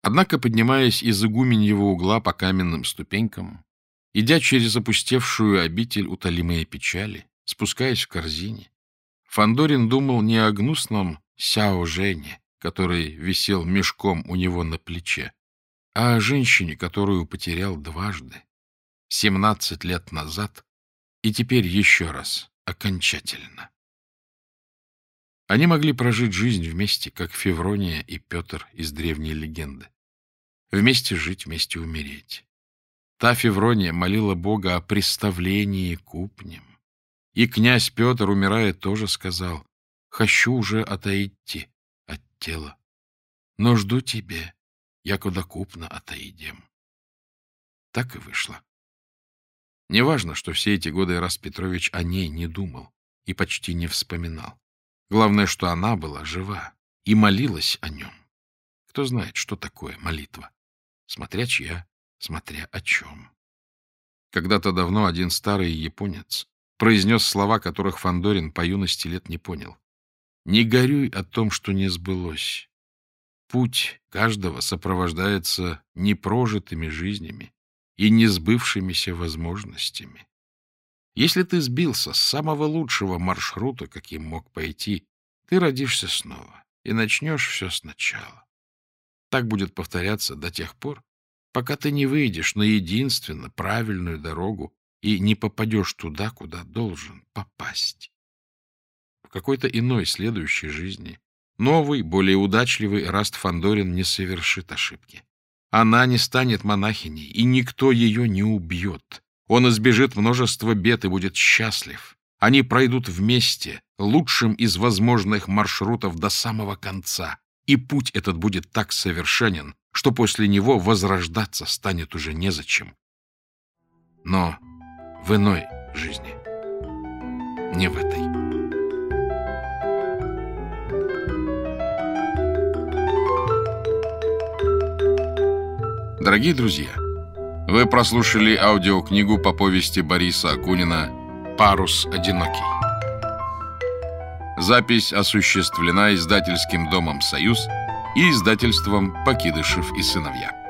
Однако, поднимаясь из игуменьего угла по каменным ступенькам, идя через опустевшую обитель утолимые печали, спускаясь в корзине, Фандорин думал не о гнусном Сяо Жене, который висел мешком у него на плече, а о женщине, которую потерял дважды, 17 лет назад, и теперь еще раз, окончательно. Они могли прожить жизнь вместе, как Феврония и Петр из древней легенды. Вместе жить, вместе умереть. Та Феврония молила Бога о представлении купнем. И князь Петр, умирая, тоже сказал: «Хочу уже отойти от тела, но жду тебе, якуда купно отойдем». Так и вышло. Неважно, что все эти годы Эраст Петрович о ней не думал и почти не вспоминал. Главное, что она была жива и молилась о нем. Кто знает, что такое молитва? Смотря чья, смотря о чем. Когда-то давно один старый японец произнес слова, которых Фандорин по юности лет не понял. «Не горюй о том, что не сбылось. Путь каждого сопровождается непрожитыми жизнями и несбывшимися возможностями. Если ты сбился с самого лучшего маршрута, каким мог пойти, ты родишься снова и начнешь все сначала. Так будет повторяться до тех пор, пока ты не выйдешь на единственно правильную дорогу и не попадешь туда, куда должен попасть. В какой-то иной следующей жизни новый, более удачливый Эраст Фандорин не совершит ошибки. Она не станет монахиней, и никто ее не убьет. Он избежит множества бед и будет счастлив. Они пройдут вместе, лучшим из возможных маршрутов до самого конца, и путь этот будет так совершенен, что после него возрождаться станет уже незачем. Но в иной жизни, не в этой. Дорогие друзья, вы прослушали аудиокнигу по повести Бориса Акунина «Парус одинокий». Запись осуществлена издательским домом «Союз» и издательством «Покидышев и сыновья».